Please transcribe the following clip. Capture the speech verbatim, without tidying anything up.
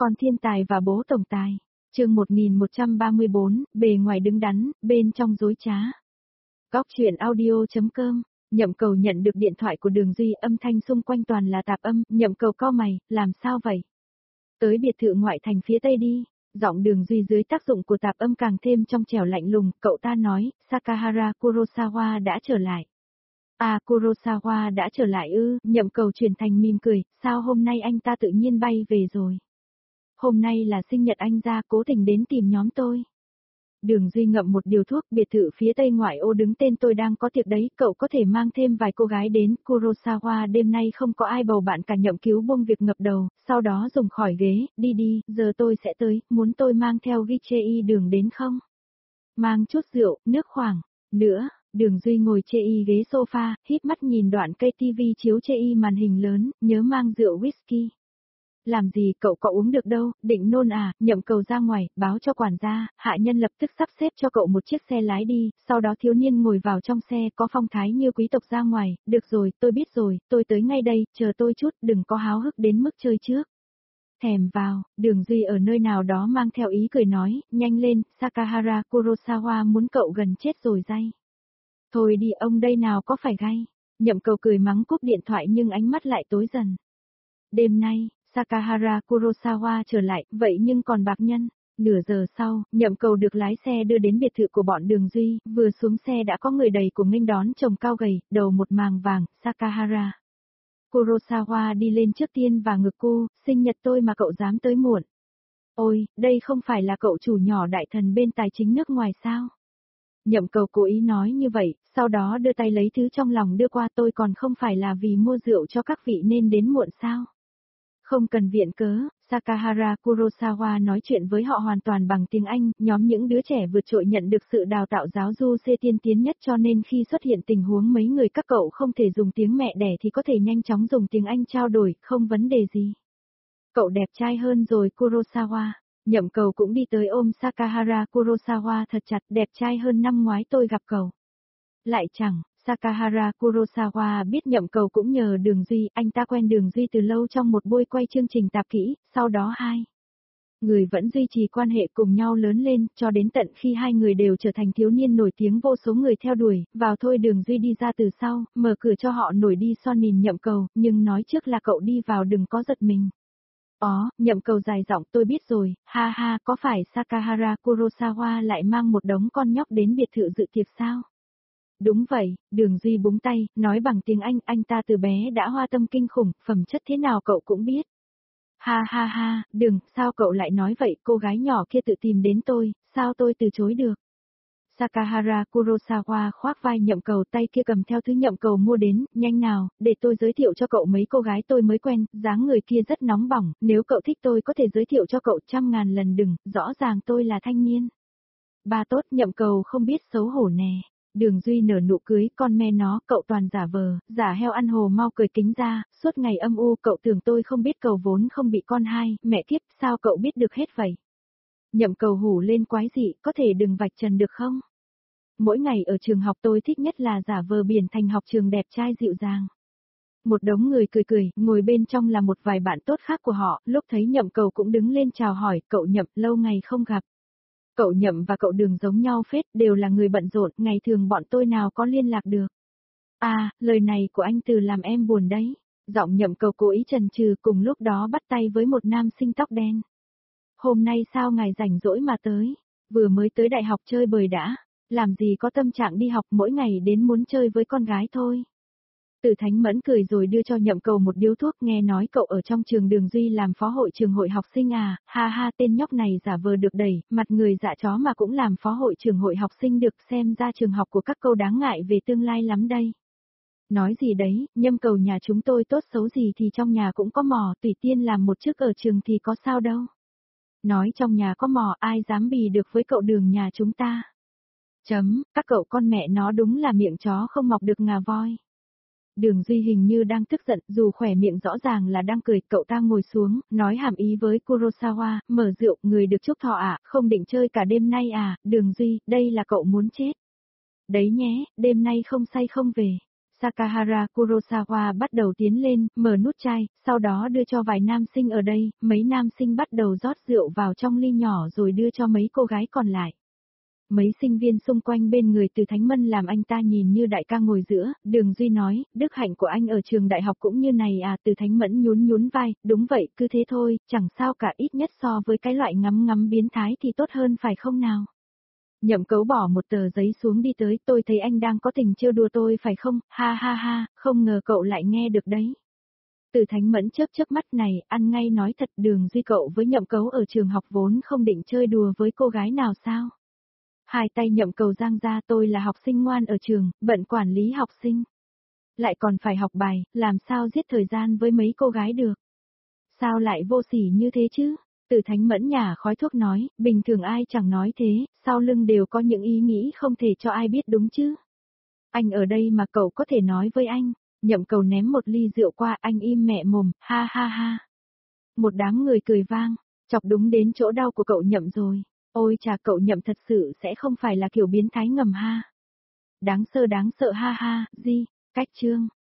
Con thiên tài và bố tổng tài. Chương một nghìn một trăm ba mươi bốn, bề ngoài đứng đắn, bên trong dối trá. Góc truyện audio chấm com. Nhậm Cầu nhận được điện thoại của Đường Duy, âm thanh xung quanh toàn là tạp âm, Nhậm Cầu cau mày, làm sao vậy? Tới biệt thự ngoại thành phía tây đi. Giọng Đường Duy dưới tác dụng của tạp âm càng thêm trong trẻo lạnh lùng, cậu ta nói, Sakahara Kurosawa đã trở lại. À, Kurosawa đã trở lại ư? Nhậm Cầu chuyển thành mỉm cười, sao hôm nay anh ta tự nhiên bay về rồi? Hôm nay là sinh nhật anh ra, cố tình đến tìm nhóm tôi. Đường Duy ngậm một điều thuốc, biệt thự phía tây ngoại ô đứng tên tôi đang có tiệc đấy, cậu có thể mang thêm vài cô gái đến. Kurosawa đêm nay không có ai bầu bạn cả. Nhậm Cứu buông việc ngập đầu, sau đó dùng khỏi ghế, đi đi, giờ tôi sẽ tới, muốn tôi mang theo Gichei Đường đến không? Mang chút rượu, nước khoáng, nữa. Đường Duy ngồi chê y ghế sofa, híp mắt nhìn đoạn cây tivi chiếu chê y màn hình lớn, nhớ mang rượu whisky. Làm gì cậu có uống được đâu, định nôn à? Nhậm Cầu ra ngoài, báo cho quản gia, hạ nhân lập tức sắp xếp cho cậu một chiếc xe lái đi, sau đó thiếu niên ngồi vào trong xe, có phong thái như quý tộc ra ngoài, được rồi, tôi biết rồi, tôi tới ngay đây, chờ tôi chút, đừng có háo hức đến mức chơi trước. Thèm vào, Đường Duy ở nơi nào đó mang theo ý cười nói, nhanh lên, Sakahara Kurosawa muốn cậu gần chết rồi day. Thôi đi ông đây nào có phải gay. Nhậm Cầu cười mắng cúp điện thoại nhưng ánh mắt lại tối dần. Đêm nay, Sakahara Kurosawa trở lại, vậy nhưng còn bạc nhân. Nửa giờ sau, Nhậm Cầu được lái xe đưa đến biệt thự của bọn Đường Duy, vừa xuống xe đã có người đầy cùng nghênh đón chồng cao gầy, đầu một màng vàng, Sakahara Kurosawa đi lên trước tiên và ngực cô, sinh nhật tôi mà cậu dám tới muộn. Ôi, đây không phải là cậu chủ nhỏ đại thần bên tài chính nước ngoài sao? Nhậm Cầu cố ý nói như vậy, sau đó đưa tay lấy thứ trong lòng đưa qua, tôi còn không phải là vì mua rượu cho các vị nên đến muộn sao? Không cần viện cớ, Sakahara Kurosawa nói chuyện với họ hoàn toàn bằng tiếng Anh, nhóm những đứa trẻ vượt trội nhận được sự đào tạo giáo du C tiên tiến nhất cho nên khi xuất hiện tình huống mấy người các cậu không thể dùng tiếng mẹ đẻ thì có thể nhanh chóng dùng tiếng Anh trao đổi, không vấn đề gì. Cậu đẹp trai hơn rồi Kurosawa. Nhậm Cầu cũng đi tới ôm Sakahara Kurosawa thật chặt, đẹp trai hơn năm ngoái tôi gặp cậu. Lại chẳng, Sakahara Kurosawa biết Nhậm Cầu cũng nhờ Đường Duy, anh ta quen Đường Duy từ lâu trong một buổi quay chương trình tạp kỹ, sau đó hai người vẫn duy trì quan hệ cùng nhau lớn lên, cho đến tận khi hai người đều trở thành thiếu niên nổi tiếng vô số người theo đuổi, vào thôi Đường Duy đi ra từ sau, mở cửa cho họ nổi đi son nhìn Nhậm Cầu, nhưng nói trước là cậu đi vào đừng có giật mình. Ó, Nhậm Cầu dài giọng, tôi biết rồi, ha ha, có phải Sakahara Kurosawa lại mang một đống con nhóc đến biệt thự dự tiệc sao? Đúng vậy, Đường Duy búng tay, nói bằng tiếng Anh, anh ta từ bé đã hoa tâm kinh khủng, phẩm chất thế nào cậu cũng biết. Ha ha ha, đừng, sao cậu lại nói vậy, cô gái nhỏ kia tự tìm đến tôi, sao tôi từ chối được? Sakahara Kurosawa khoác vai Nhậm Cầu, tay kia cầm theo thứ Nhậm Cầu mua đến, nhanh nào, để tôi giới thiệu cho cậu mấy cô gái tôi mới quen, dáng người kia rất nóng bỏng, nếu cậu thích tôi có thể giới thiệu cho cậu trăm ngàn lần đừng, rõ ràng tôi là thanh niên. Ba tốt, Nhậm Cầu không biết xấu hổ nè. Đường Duy nở nụ cưới, con me nó, cậu toàn giả vờ, giả heo ăn hồ mau cười kính ra, suốt ngày âm u, cậu tưởng tôi không biết cậu vốn không bị con hai, mẹ kiếp, sao cậu biết được hết vậy? Nhậm Cầu hủ lên quái dị, có thể đừng vạch trần được không? Mỗi ngày ở trường học tôi thích nhất là giả vờ biển thành học trường đẹp trai dịu dàng. Một đống người cười cười, ngồi bên trong là một vài bạn tốt khác của họ, lúc thấy Nhậm Cầu cũng đứng lên chào hỏi, cậu Nhậm, lâu ngày không gặp. Cậu Nhậm và cậu Đường giống nhau phết, đều là người bận rộn, ngày thường bọn tôi nào có liên lạc được. À, lời này của anh Từ làm em buồn đấy. Giọng Nhậm Cầu cố ý chần chừ, cùng lúc đó bắt tay với một nam sinh tóc đen. Hôm nay sao ngài rảnh rỗi mà tới, vừa mới tới đại học chơi bời đã, làm gì có tâm trạng đi học, mỗi ngày đến muốn chơi với con gái thôi. Từ Thánh Mẫn cười rồi đưa cho Nhậm Cầu một điếu thuốc, nghe nói cậu ở trong trường Đường Duy làm phó hội trường hội học sinh à, ha ha, tên nhóc này giả vờ được đẩy, mặt người dạ chó mà cũng làm phó hội trường hội học sinh được, xem ra trường học của các cô đáng ngại về tương lai lắm đây. Nói gì đấy, Nhâm Cầu nhà chúng tôi tốt xấu gì thì trong nhà cũng có mò, tùy tiên làm một chức ở trường thì có sao đâu. Nói trong nhà có mò, ai dám bì được với cậu Đường nhà chúng ta. Chấm, các cậu con mẹ nó đúng là miệng chó không mọc được ngà voi. Đường Duy hình như đang tức giận, dù khỏe miệng rõ ràng là đang cười, cậu ta ngồi xuống, nói hàm ý với Kurosawa, mở rượu, người được chúc thọ à, không định chơi cả đêm nay à, Đường Duy, đây là cậu muốn chết. Đấy nhé, đêm nay không say không về. Sakahara Kurosawa bắt đầu tiến lên, mở nút chai, sau đó đưa cho vài nam sinh ở đây, mấy nam sinh bắt đầu rót rượu vào trong ly nhỏ rồi đưa cho mấy cô gái còn lại. Mấy sinh viên xung quanh bên người Từ Thánh Mân làm anh ta nhìn như đại ca ngồi giữa, Đường Duy nói, đức hạnh của anh ở trường đại học cũng như này à. Từ Thánh Mẫn nhún nhún vai, đúng vậy, cứ thế thôi, chẳng sao cả, ít nhất so với cái loại ngắm ngắm biến thái thì tốt hơn phải không nào. Nhậm Cấu bỏ một tờ giấy xuống đi tới, tôi thấy anh đang có tình trêu đùa tôi phải không, ha ha ha, không ngờ cậu lại nghe được đấy. Từ Thánh Mẫn chớp chớp mắt này, ăn ngay nói thật, Đường Duy cậu với Nhậm Cấu ở trường học vốn không định chơi đùa với cô gái nào sao. Hai tay Nhậm Cầu giang ra, tôi là học sinh ngoan ở trường, bận quản lý học sinh. Lại còn phải học bài, làm sao giết thời gian với mấy cô gái được. Sao lại vô sỉ như thế chứ? Từ Thánh Mẫn nhả khói thuốc nói, bình thường ai chẳng nói thế, sau lưng đều có những ý nghĩ không thể cho ai biết đúng chứ. Anh ở đây mà cậu có thể nói với anh. Nhậm Cầu ném một ly rượu qua, anh im mẹ mồm, ha ha ha. Một đám người cười vang, chọc đúng đến chỗ đau của cậu Nhậm rồi. Ôi chà, cậu Nhậm thật sự sẽ không phải là kiểu biến thái ngầm ha. Đáng sợ đáng sợ ha ha, gì, cách chương.